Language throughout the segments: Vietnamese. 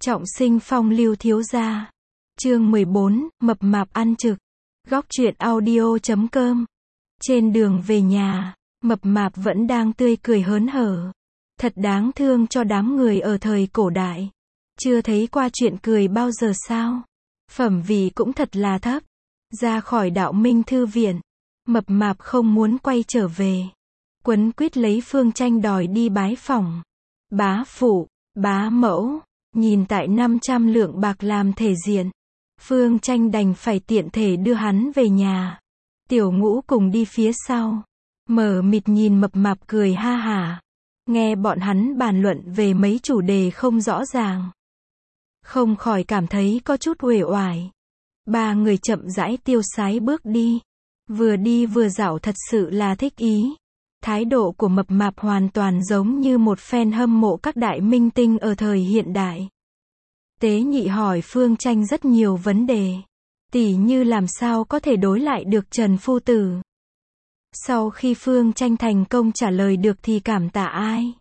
Trọng sinh phong lưu thiếu gia. Chương 14, mập mạp ăn trực. Góc truyện audio.com. Trên đường về nhà, mập mạp vẫn đang tươi cười hớn hở. Thật đáng thương cho đám người ở thời cổ đại. Chưa thấy qua chuyện cười bao giờ sao? Phẩm vị cũng thật là thấp. Ra khỏi Đạo Minh thư viện, mập mạp không muốn quay trở về. Quấn quýt lấy Phương Tranh đòi đi bái phỏng. Bá phụ, bá mẫu, nhìn tại 500 lượng bạc làm thể diện. Phương Tranh đành phải tiện thể đưa hắn về nhà. Tiểu Ngũ cùng đi phía sau. Mờ mịt nhìn mập mạp cười ha hả. Nghe bọn hắn bàn luận về mấy chủ đề không rõ ràng. Không khỏi cảm thấy có chút uể oải. Ba người chậm rãi tiêu sái bước đi vừa dạo thật sự là thích ý. Thái độ của mập mạp hoàn toàn giống như một fan hâm mộ các đại minh tinh ở thời hiện đại. Tế nhị hỏi Phương Tranh rất nhiều vấn đề. Tỉ như làm sao có thể đối lại được Trần Phu Tử. Sau khi Phương Tranh thành công trả lời được thì cảm tạ ai?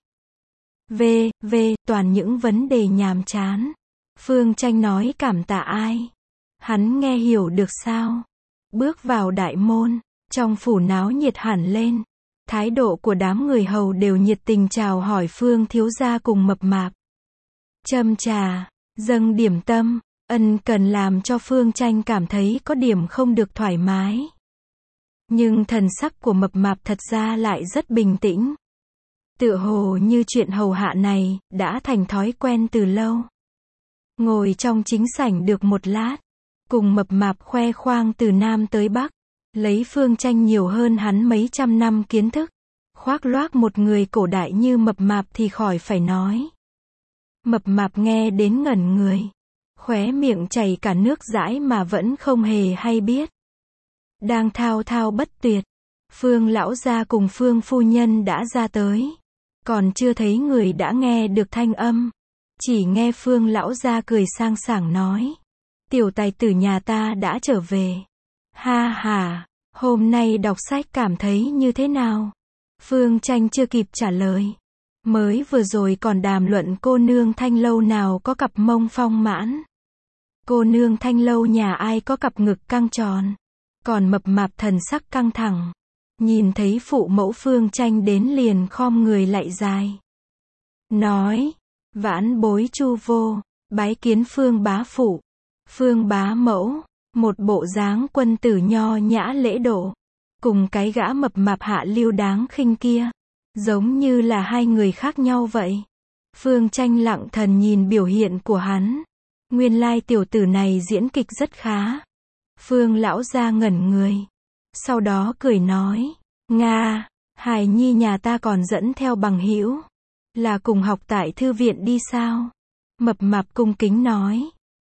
Toàn những vấn đề nhàm chán. Phương Tranh nói cảm tạ ai? Hắn nghe hiểu được sao? Bước vào đại môn, trong phủ náo nhiệt hẳn lên. Thái độ của đám người hầu đều nhiệt tình chào hỏi Phương thiếu gia cùng mập mạp. Châm trà, dâng điểm tâm, ân cần làm cho Phương Tranh cảm thấy có điểm không được thoải mái. Nhưng thần sắc của mập mạp thật ra lại rất bình tĩnh. Tựa hồ như chuyện hầu hạ này đã thành thói quen từ lâu. Ngồi trong chính sảnh được một lát, cùng mập mạp khoe khoang từ Nam tới Bắc, lấy Phương Tranh nhiều hơn hắn mấy trăm năm kiến thức. Khoác loác một người cổ đại như mập mạp thì khỏi phải nói. Mập mạp nghe đến ngẩn người, khóe miệng chảy cả nước dãi mà vẫn không hề hay biết. Đang thao thao bất tuyệt, Phương lão gia cùng Phương phu nhân đã ra tới. Còn chưa thấy người đã nghe được thanh âm. Chỉ nghe Phương lão gia cười sang sảng nói. Tiểu tài tử nhà ta đã trở về. Ha ha, hôm nay đọc sách cảm thấy như thế nào? Phương Tranh chưa kịp trả lời. Mới vừa rồi còn đàm luận cô nương Thanh Lâu nào có cặp mông phong mãn. Cô nương Thanh Lâu nhà ai có cặp ngực căng tròn. Còn mập mạp thần sắc căng thẳng. Nhìn thấy phụ mẫu Phương Tranh đến liền khom người lạy dài. Nói, vãn bối Chu vô, bái kiến Phương bá phụ, Phương bá mẫu, một bộ dáng quân tử nho nhã lễ độ. Cùng cái gã mập mạp hạ lưu đáng khinh kia. Giống như là hai người khác nhau vậy. Phương Tranh lặng thần nhìn biểu hiện của hắn. Nguyên lai tiểu tử này diễn kịch rất khá. Phương lão gia ngẩn người. Sau đó cười nói. Nga, hài nhi nhà ta còn dẫn theo bằng hữu. Là cùng học tại thư viện đi sao? Mập mạp cung kính nói.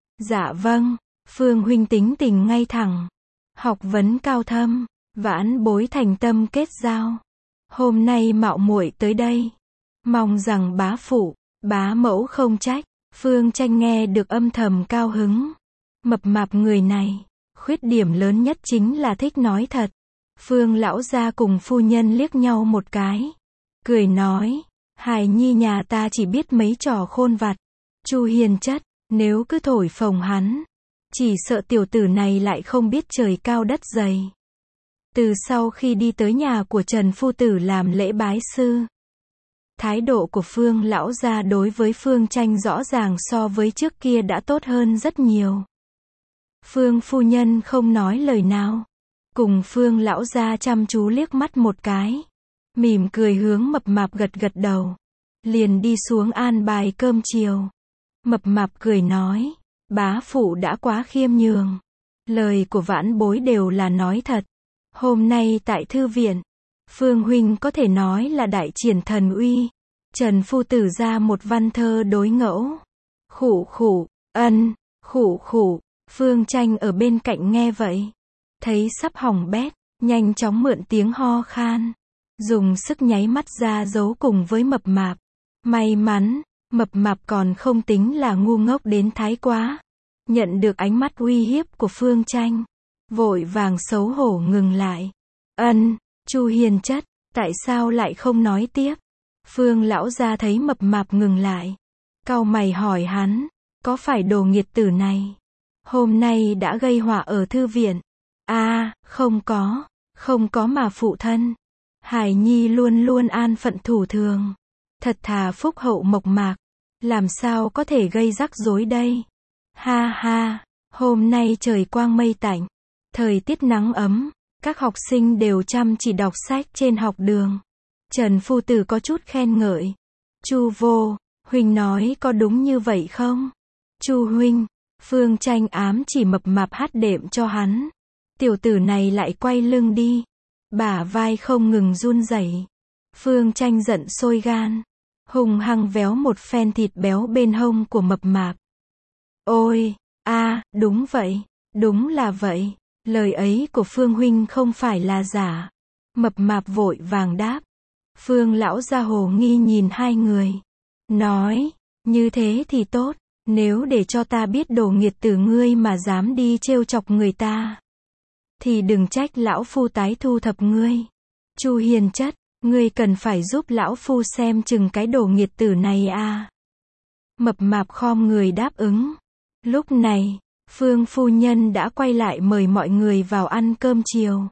Dạ vâng, Phương huynh tính tình ngay thẳng. Học vấn cao thâm. Vãn bối thành tâm kết giao. Hôm nay mạo muội tới đây. Mong rằng bá phụ, bá mẫu không trách. Phương Tranh nghe được âm thầm cao hứng. Mập mạp người này, khuyết điểm lớn nhất chính là thích nói thật. Phương lão gia cùng phu nhân liếc nhau một cái. Cười nói, hài nhi nhà ta chỉ biết mấy trò khôn vặt. Chu hiền chất, nếu cứ thổi phồng hắn. Chỉ sợ tiểu tử này lại không biết trời cao đất dày. Từ sau khi đi tới nhà của Trần Phu Tử làm lễ bái sư, thái độ của Phương lão gia đối với Phương Tranh rõ ràng so với trước kia đã tốt hơn rất nhiều. Phương phu nhân không nói lời nào, cùng Phương lão gia chăm chú liếc mắt một cái, mỉm cười hướng mập mạp gật gật đầu, liền đi xuống an bài cơm chiều. Mập mạp cười nói, bá phụ đã quá khiêm nhường, lời của vãn bối đều là nói thật. Hôm nay tại thư viện, Phương huynh có thể nói là đại triển thần uy. Trần Phu Tử ra một văn thơ đối ngẫu. Khụ khụ, ân, khụ khụ. Phương Tranh ở bên cạnh nghe vậy, thấy sắp hỏng bét, nhanh chóng mượn tiếng ho khan, dùng sức nháy mắt ra giấu cùng với mập mạp. May mắn, mập mạp còn không tính là ngu ngốc đến thái quá. Nhận được ánh mắt uy hiếp của Phương Tranh, vội vàng xấu hổ ngừng lại. Chu hiền chất, tại sao lại không nói tiếp? Phương lão gia thấy mập mạp ngừng lại, cau mày hỏi hắn, có phải đồ nghiệt tử này hôm nay đã gây họa ở thư viện? Không có mà phụ thân. Hải Nhi luôn luôn an phận thủ thường, thật thà phúc hậu mộc mạc, làm sao có thể gây rắc rối đây? Ha ha, hôm nay trời quang mây tạnh, thời tiết nắng ấm, các học sinh đều chăm chỉ đọc sách trên học đường. Trần phu tử có chút khen ngợi. Chu vô, huynh nói có đúng như vậy không? Chu huynh, Phương Tranh ám chỉ mập mạp hát đệm cho hắn. Tiểu tử này lại quay lưng đi, bả vai không ngừng run rẩy. Phương Tranh giận sôi gan, hung hăng véo một phen thịt béo bên hông của mập mạp. Ôi, đúng vậy, đúng là vậy, lời ấy của Phương huynh không phải là giả. Mập mạp vội vàng đáp. Phương lão gia hồ nghi nhìn hai người, nói, như thế thì tốt, nếu để cho ta biết đồ nghiệt tử ngươi mà dám đi trêu chọc người ta, thì đừng trách lão phu tái thu thập ngươi. Chu hiền chất, ngươi cần phải giúp lão phu xem chừng cái đồ nghiệt tử này a. Mập mạp khom người đáp ứng. Lúc này, Phương phu nhân đã quay lại mời mọi người vào ăn cơm chiều.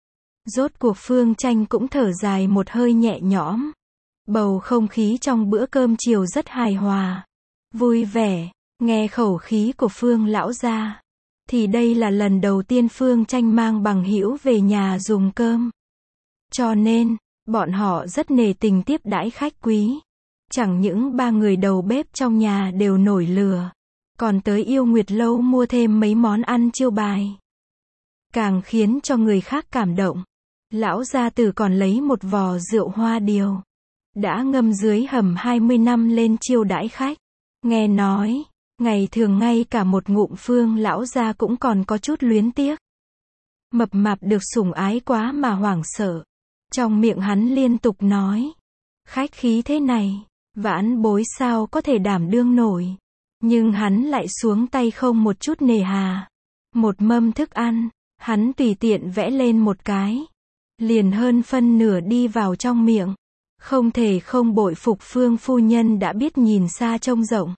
Rốt cuộc Phương Tranh cũng thở dài một hơi nhẹ nhõm. Bầu không khí trong bữa cơm chiều rất hài hòa, vui vẻ. Nghe khẩu khí của Phương lão gia, thì đây là lần đầu tiên Phương Tranh mang bằng hữu về nhà dùng cơm. Cho nên, bọn họ rất nể tình tiếp đãi khách quý. Chẳng những ba người đầu bếp trong nhà đều nổi lửa, còn tới Yêu Nguyệt Lâu mua thêm mấy món ăn chiêu bài. Càng khiến cho người khác cảm động, lão gia tử còn lấy một vò rượu hoa điều đã ngâm dưới hầm 20 năm lên chiêu đãi khách. Nghe nói, ngày thường ngay cả một ngụm Phương lão gia cũng còn có chút luyến tiếc. Mập mạp được sủng ái quá mà hoảng sợ. Trong miệng hắn liên tục nói, khách khí thế này, vãn bối sao có thể đảm đương nổi. Nhưng hắn lại xuống tay không một chút nề hà. Một mâm thức ăn, hắn tùy tiện vẽ lên một cái, liền hơn phân nửa đi vào trong miệng. Không thể không bội phục Phương phu nhân đã biết nhìn xa trông rộng.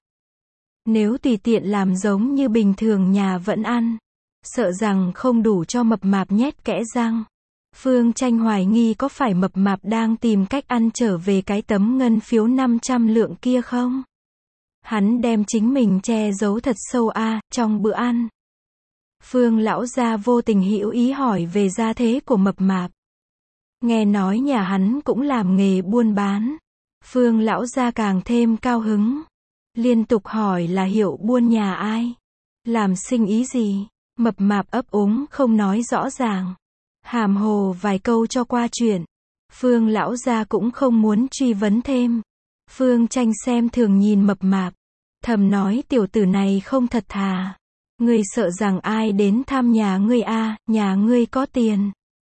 Nếu tùy tiện làm giống như bình thường nhà vẫn ăn, sợ rằng không đủ cho mập mạp nhét kẽ răng. Phương Tranh hoài nghi có phải mập mạp đang tìm cách ăn trở về cái tấm ngân phiếu 500 lượng kia không? Hắn đem chính mình che giấu thật sâu trong bữa ăn. Phương lão gia vô tình hữu ý hỏi về gia thế của mập mạp. Nghe nói nhà hắn cũng làm nghề buôn bán. Phương lão gia càng thêm cao hứng. Liên tục hỏi là hiệu buôn nhà ai? Làm sinh ý gì? Mập mạp ấp úng không nói rõ ràng. Hàm hồ vài câu cho qua chuyện. Phương lão gia cũng không muốn truy vấn thêm. Phương Tranh xem thường nhìn mập mạp, thầm nói tiểu tử này không thật thà. Ngươi sợ rằng ai đến thăm nhà ngươi nhà ngươi có tiền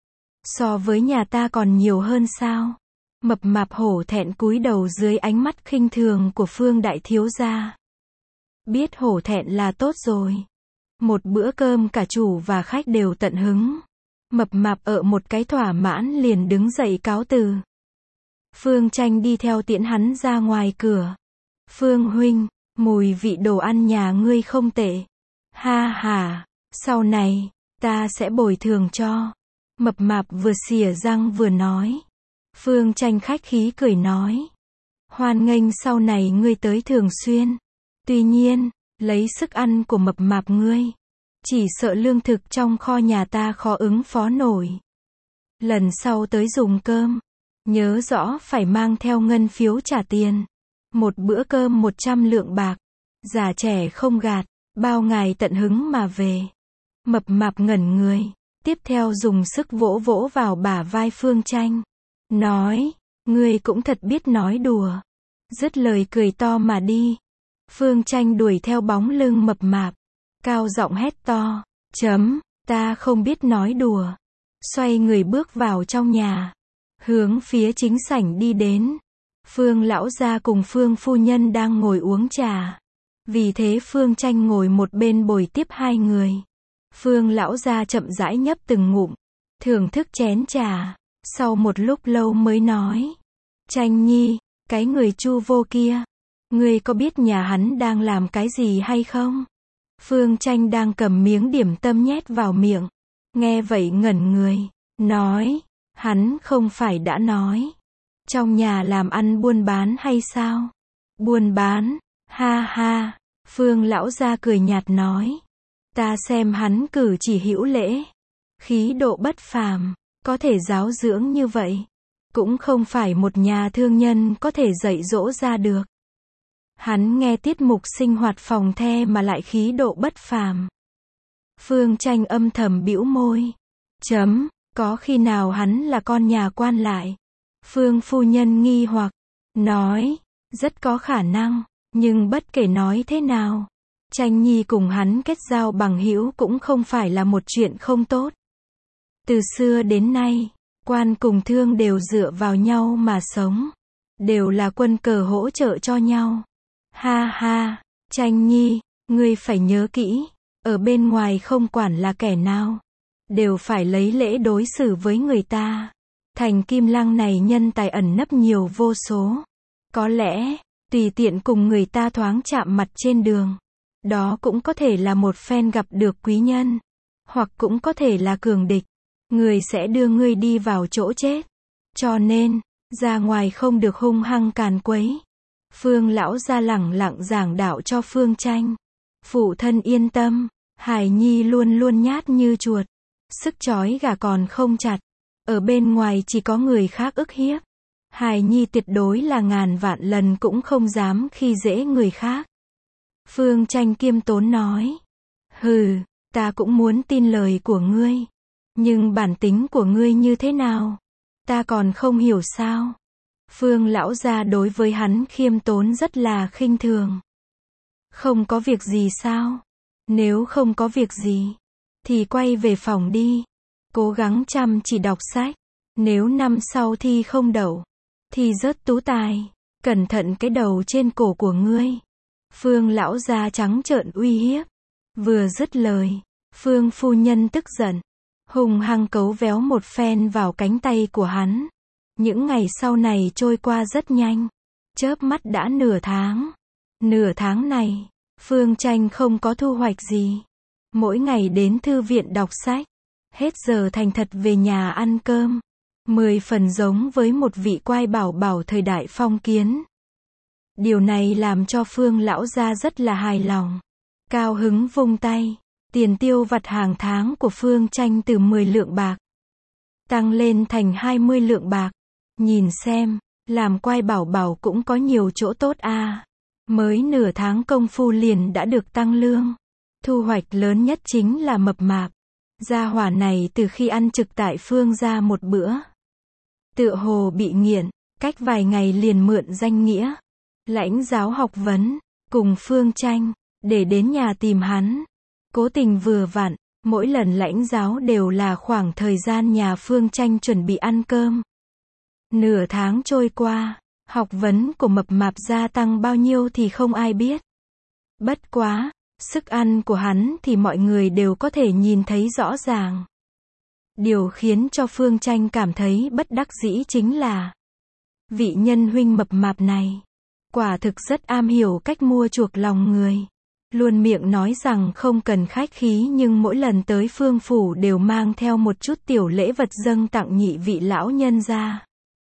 so với nhà ta còn nhiều hơn sao? Mập mạp hổ thẹn cúi đầu dưới ánh mắt khinh thường của Phương đại thiếu gia. Biết hổ thẹn là tốt rồi. Một bữa cơm cả chủ và khách đều tận hứng. Mập mạp ở một cái thỏa mãn liền đứng dậy cáo từ. Phương Tranh đi theo tiễn hắn ra ngoài cửa. Phương huynh, mùi vị đồ ăn nhà ngươi không tệ. Ha ha, sau này, ta sẽ bồi thường cho. Mập mạp vừa xỉa răng vừa nói. Phương Tranh khách khí cười nói. Hoan nghênh sau này ngươi tới thường xuyên. Tuy nhiên, lấy sức ăn của mập mạp ngươi, chỉ sợ lương thực trong kho nhà ta khó ứng phó nổi. Lần sau tới dùng cơm, nhớ rõ phải mang theo ngân phiếu trả tiền. Một bữa cơm 100 lượng bạc. Già trẻ không gạt, bao ngày tận hứng mà về. Mập mạp ngẩn người, tiếp theo dùng sức vỗ vỗ vào bả vai Phương Tranh. Nói, ngươi cũng thật biết nói đùa. Dứt lời cười to mà đi. Phương Tranh đuổi theo bóng lưng mập mạp, cao giọng hét to, ta không biết nói đùa. Xoay người bước vào trong nhà, hướng phía chính sảnh đi đến. Phương lão gia cùng Phương phu nhân đang ngồi uống trà. Vì thế Phương Tranh ngồi một bên bồi tiếp hai người. Phương lão gia chậm rãi nhấp từng ngụm, thưởng thức chén trà. Sau một lúc lâu mới nói, Tranh nhi, cái người Chu vô kia, Ngươi có biết nhà hắn đang làm cái gì hay không? Phương Tranh đang cầm miếng điểm tâm nhét vào miệng. Nghe vậy ngẩn người, nói, hắn không phải đã nói. Trong nhà làm ăn buôn bán hay sao? Buôn bán, ha ha, Phương lão gia cười nhạt nói. Ta xem hắn cử chỉ hữu lễ, khí độ bất phàm, có thể giáo dưỡng như vậy. Cũng không phải một nhà thương nhân có thể dạy dỗ ra được. Hắn nghe tiết mục sinh hoạt phòng the mà lại khí độ bất phàm. Phương Tranh âm thầm bĩu môi. Có khi nào hắn là con nhà quan lại? Phương phu nhân nghi hoặc, nói, rất có khả năng, nhưng bất kể nói thế nào, Tranh Nhi cùng hắn kết giao bằng hữu cũng không phải là một chuyện không tốt. Từ xưa đến nay, quan cùng thương đều dựa vào nhau mà sống, đều là quân cờ hỗ trợ cho nhau. Ha ha, Tranh Nhi, ngươi phải nhớ kỹ, ở bên ngoài không quản là kẻ nào, đều phải lấy lễ đối xử với người ta. Thành Kim Lăng này nhân tài ẩn nấp nhiều vô số. Có lẽ, tùy tiện cùng người ta thoáng chạm mặt trên đường, đó cũng có thể là một phen gặp được quý nhân, hoặc cũng có thể là cường địch. Người sẽ đưa ngươi đi vào chỗ chết. Cho nên, ra ngoài không được hung hăng càn quấy. Phương lão gia lẳng lặng giảng đạo cho Phương Tranh. Phụ thân yên tâm, Hải Nhi luôn luôn nhát như chuột, sức trói gà còn không chặt. Ở bên ngoài chỉ có người khác ức hiếp. Hải Nhi tuyệt đối là ngàn vạn lần cũng không dám khi dễ người khác. Phương Tranh kiêm tốn nói. Hừ, ta cũng muốn tin lời của ngươi. Nhưng bản tính của ngươi như thế nào? Ta còn không hiểu sao? Phương lão gia đối với hắn khiêm tốn rất là khinh thường. Không có việc gì sao? Nếu không có việc gì, thì quay về phòng đi. Cố gắng chăm chỉ đọc sách. Nếu năm sau thi không đậu, thì rớt tú tài. Cẩn thận cái đầu trên cổ của ngươi. Phương lão gia trắng trợn uy hiếp. Vừa dứt lời, Phương phu nhân tức giận, hung hăng cấu véo một phen vào cánh tay của hắn. Những ngày sau này trôi qua rất nhanh. Chớp mắt đã nửa tháng. Nửa tháng này, Phương Tranh không có thu hoạch gì. Mỗi ngày đến thư viện đọc sách. Hết giờ thành thật về nhà ăn cơm. 10 phần giống với một vị quai bảo bảo thời đại phong kiến. Điều này làm cho Phương lão gia rất là hài lòng. Cao hứng vung tay. Tiền tiêu vặt hàng tháng của Phương Tranh từ 10 lượng bạc tăng lên thành 20 lượng bạc. Nhìn xem, làm quai bảo bảo cũng có nhiều chỗ tốt a. Mới nửa tháng công phu liền đã được tăng lương. Thu hoạch lớn nhất chính là mập mạp. Gia hỏa này từ khi ăn trực tại Phương gia một bữa, tựa hồ bị nghiện, cách vài ngày liền mượn danh nghĩa lãnh giáo học vấn cùng Phương Tranh để đến nhà tìm hắn. Cố tình vừa vặn, mỗi lần lãnh giáo đều là khoảng thời gian nhà Phương Tranh chuẩn bị ăn cơm. Nửa tháng trôi qua, học vấn của mập mạp gia tăng bao nhiêu thì không ai biết. Bất quá, sức ăn của hắn thì mọi người đều có thể nhìn thấy rõ ràng. Điều khiến cho Phương Tranh cảm thấy bất đắc dĩ chính là vị nhân huynh mập mạp này quả thực rất am hiểu cách mua chuộc lòng người. Luôn miệng nói rằng không cần khách khí nhưng mỗi lần tới Phương phủ đều mang theo một chút tiểu lễ vật dâng tặng nhị vị lão nhân gia.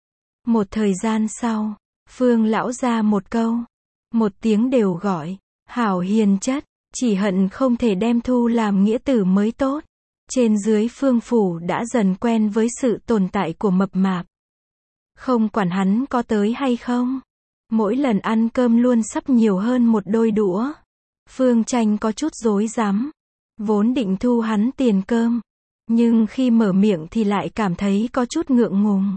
Một thời gian sau, Phương lão gia một câu, một tiếng đều gọi, hảo hiền chất, chỉ hận không thể đem thu làm nghĩa tử mới tốt. Trên dưới Phương phủ đã dần quen với sự tồn tại của mập mạp. Không quản hắn có tới hay không, mỗi lần ăn cơm luôn sắp nhiều hơn một đôi đũa. Phương Tranh có chút rối rắm, vốn định thu hắn tiền cơm, nhưng khi mở miệng thì lại cảm thấy có chút ngượng ngùng.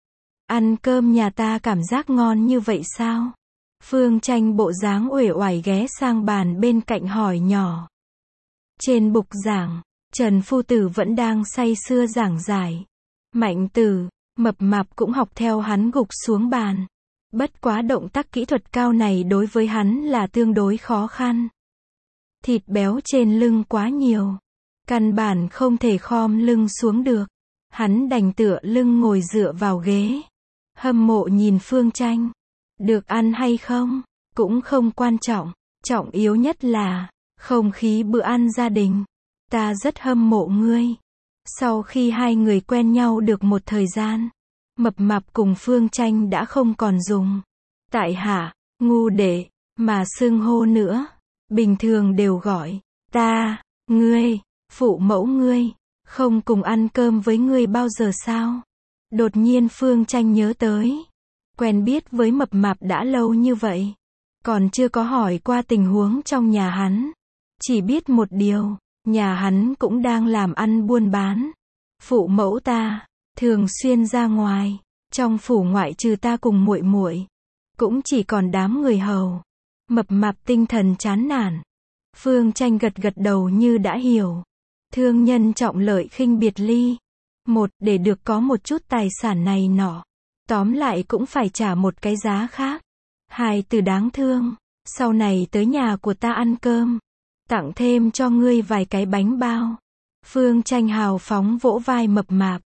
Ăn cơm nhà ta cảm giác ngon như vậy sao? Phương Tranh bộ dáng uể oải ghé sang bàn bên cạnh hỏi nhỏ. Trên bục giảng, Trần phu tử vẫn đang say sưa giảng giải. Mạnh Tử, mập mạp cũng học theo hắn gục xuống bàn. Bất quá động tác kỹ thuật cao này đối với hắn là tương đối khó khăn. Thịt béo trên lưng quá nhiều, căn bản không thể khom lưng xuống được. Hắn đành tựa lưng ngồi dựa vào ghế, hâm mộ nhìn Phương Tranh. Được ăn hay không? cũng không quan trọng, trọng yếu nhất là không khí bữa ăn gia đình. Ta rất hâm mộ ngươi. Sau khi hai người quen nhau được một thời gian, Mập Mạp cùng Phương Tranh đã không còn dùng tại hạ, ngu đệ, mà xưng hô nữa. Bình thường đều gọi ta, ngươi, phụ mẫu ngươi, không cùng ăn cơm với ngươi bao giờ sao? Đột nhiên Phương Tranh nhớ tới, quen biết với Mập Mạp đã lâu như vậy, còn chưa có hỏi qua tình huống trong nhà hắn. Chỉ biết một điều, nhà hắn cũng đang làm ăn buôn bán. Phụ mẫu ta thường xuyên ra ngoài, trong phủ ngoại trừ ta cùng muội muội, cũng chỉ còn đám người hầu. Mập Mạp tinh thần chán nản. Phương Tranh gật gật đầu như đã hiểu. Thương nhân trọng lợi khinh biệt ly. Một, để được có một chút tài sản này nọ, tóm lại cũng phải trả một cái giá khác. Hai, từ đáng thương. Sau này tới nhà của ta ăn cơm, tặng thêm cho ngươi vài cái bánh bao. Phương Tranh hào phóng vỗ vai Mập Mạp.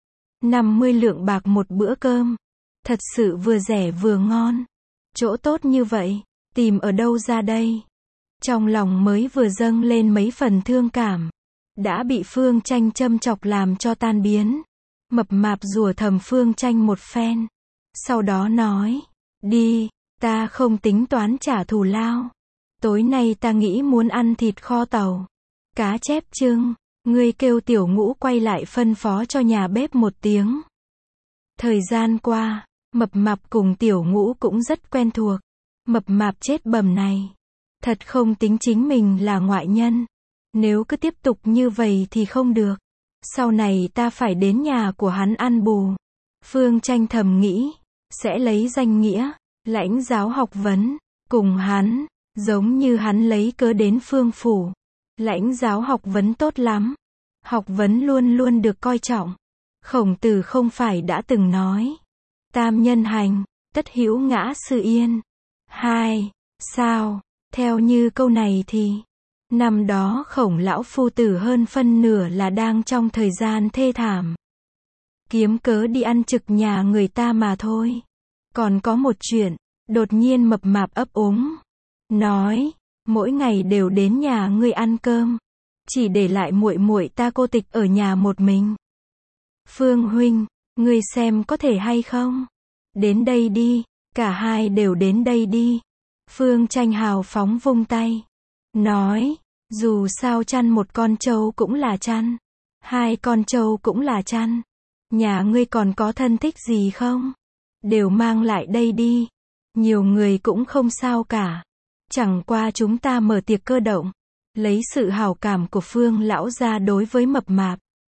50 lượng bạc một bữa cơm. Thật sự vừa rẻ vừa ngon. Chỗ tốt như vậy, tìm ở đâu ra đây? Trong lòng mới vừa dâng lên mấy phần thương cảm, đã bị Phương Tranh châm chọc làm cho tan biến. Mập Mạp rủa thầm Phương Tranh một phen. Sau đó nói, đi, ta không tính toán trả thù lao. Tối nay ta nghĩ muốn ăn thịt kho tàu, cá chép trưng. Ngươi kêu Tiểu Ngũ quay lại phân phó cho nhà bếp một tiếng. Thời gian qua, Mập Mạp cùng Tiểu Ngũ cũng rất quen thuộc. Mập Mạp chết bầm này, thật không tính chính mình là ngoại nhân. Nếu cứ tiếp tục như vậy thì không được. Sau này ta phải đến nhà của hắn ăn bù. Phương Tranh thầm nghĩ, sẽ lấy danh nghĩa lãnh giáo học vấn cùng hắn, giống như hắn lấy cớ đến Phương phủ. Lãnh giáo học vấn tốt lắm. Học vấn luôn luôn được coi trọng. Khổng Tử không phải đã từng nói, tam nhân hành, tất hữu ngã sự yên. Hai, sao? Theo như câu này thì, năm đó Khổng lão phu tử hơn phân nửa là đang trong thời gian thê thảm, kiếm cớ đi ăn trực nhà người ta mà thôi. Còn có một chuyện, đột nhiên Mập Mạp ấp úng, nói, mỗi ngày đều đến nhà ngươi ăn cơm, chỉ để lại muội muội ta cô tịch ở nhà một mình. Phương huynh, ngươi xem có thể hay không? Đến đây đi, cả hai đều đến đây đi. Phương Tranh hào phóng vung tay, nói, dù sao chăn một con trâu cũng là chăn, hai con trâu cũng là chăn. Nhà ngươi còn có thân thích gì không? Đều mang lại đây đi. Nhiều người cũng không sao cả. Chẳng qua chúng ta mở tiệc cơ động, lấy sự hảo cảm của Phương lão gia đối với Mập Mạp.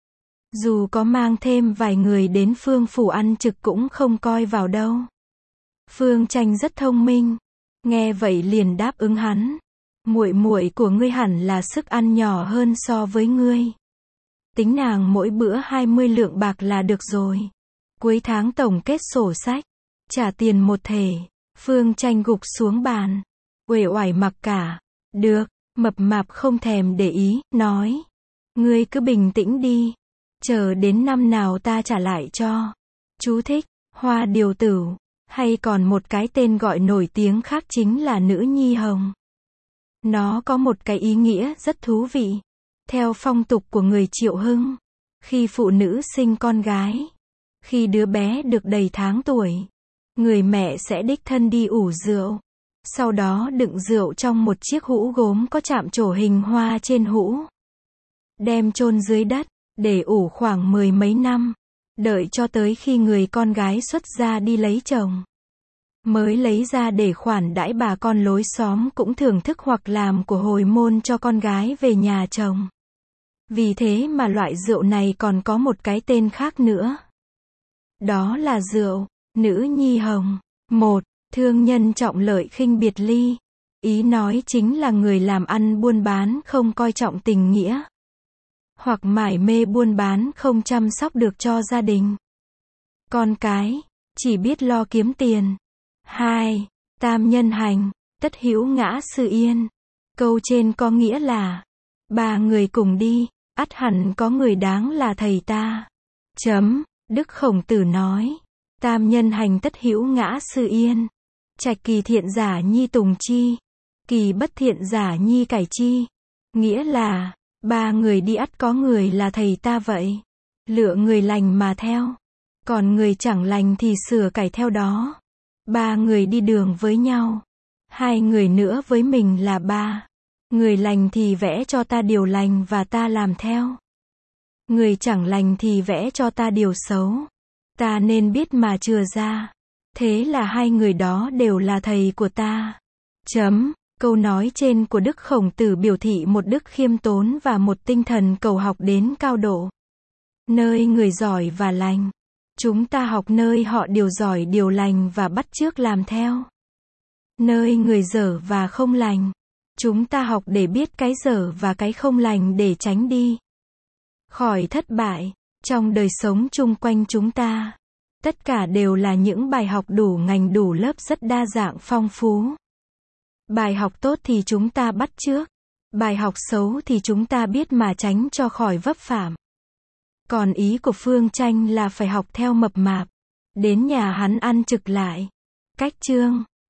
Dù có mang thêm vài người đến Phương phủ ăn trực cũng không coi vào đâu. Phương Tranh rất thông minh, nghe vậy liền đáp ứng hắn. Muội muội của ngươi hẳn là sức ăn nhỏ hơn so với ngươi. Tính nàng mỗi bữa 20 lượng bạc là được rồi. Cuối tháng tổng kết sổ sách, trả tiền một thể. Phương Tranh gục xuống bàn, uể oải mặc cả. Được. Mập Mạp không thèm để ý, nói, ngươi cứ bình tĩnh đi, chờ đến năm nào ta trả lại cho. Chú thích, Hoa Điều Tửu, hay còn một cái tên gọi nổi tiếng khác chính là Nữ Nhi Hồng. Nó có một cái ý nghĩa rất thú vị. Theo phong tục của người Triệu Hưng, khi phụ nữ sinh con gái, khi đứa bé được đầy tháng tuổi, người mẹ sẽ đích thân đi ủ rượu. Sau đó đựng rượu trong một chiếc hũ gốm có chạm trổ hình hoa trên hũ. Đem chôn dưới đất, để ủ khoảng 10 mấy năm. Đợi cho tới khi người con gái xuất gia đi lấy chồng, mới lấy ra để khoản đãi bà con lối xóm cũng thưởng thức hoặc làm của hồi môn cho con gái về nhà chồng. Vì thế mà loại rượu này còn có một cái tên khác nữa. Đó là rượu Nữ Nhi Hồng. Một, thương nhân trọng lợi khinh biệt ly. Ý nói chính là người làm ăn buôn bán không coi trọng tình nghĩa, hoặc mải mê buôn bán không chăm sóc được cho gia đình, con cái, chỉ biết lo kiếm tiền. Hai, tam nhân hành, tất hữu ngã sự yên. Câu trên có nghĩa là, ba người cùng đi, ắt hẳn có người đáng là thầy ta. Đức Khổng Tử nói, tam nhân hành tất hữu ngã sự yên. Trạch kỳ thiện giả nhi tùng chi, kỳ bất thiện giả nhi cải chi. Nghĩa là, ba người đi ắt có người là thầy ta vậy. Lựa người lành mà theo. Còn người chẳng lành thì sửa cải theo đó. Ba người đi đường với nhau. Hai người nữa với mình là ba. Người lành thì vẽ cho ta điều lành và ta làm theo. Người chẳng lành thì vẽ cho ta điều xấu. Ta nên biết mà chừa ra. Thế là hai người đó đều là thầy của ta. Câu nói trên của Đức Khổng Tử biểu thị một đức khiêm tốn và một tinh thần cầu học đến cao độ. Nơi người giỏi và lành, chúng ta học nơi họ điều giỏi điều lành và bắt chước làm theo. Nơi người dở và không lành, chúng ta học để biết cái dở và cái không lành để tránh đi khỏi thất bại trong đời sống chung quanh chúng ta. Tất cả đều là những bài học đủ ngành đủ lớp rất đa dạng phong phú. Bài học tốt thì chúng ta bắt chước. Bài học xấu thì chúng ta biết mà tránh cho khỏi vấp phạm. Còn ý của Phương Tranh là phải học theo mập mạp. Đến nhà hắn ăn trực lại. Cách chương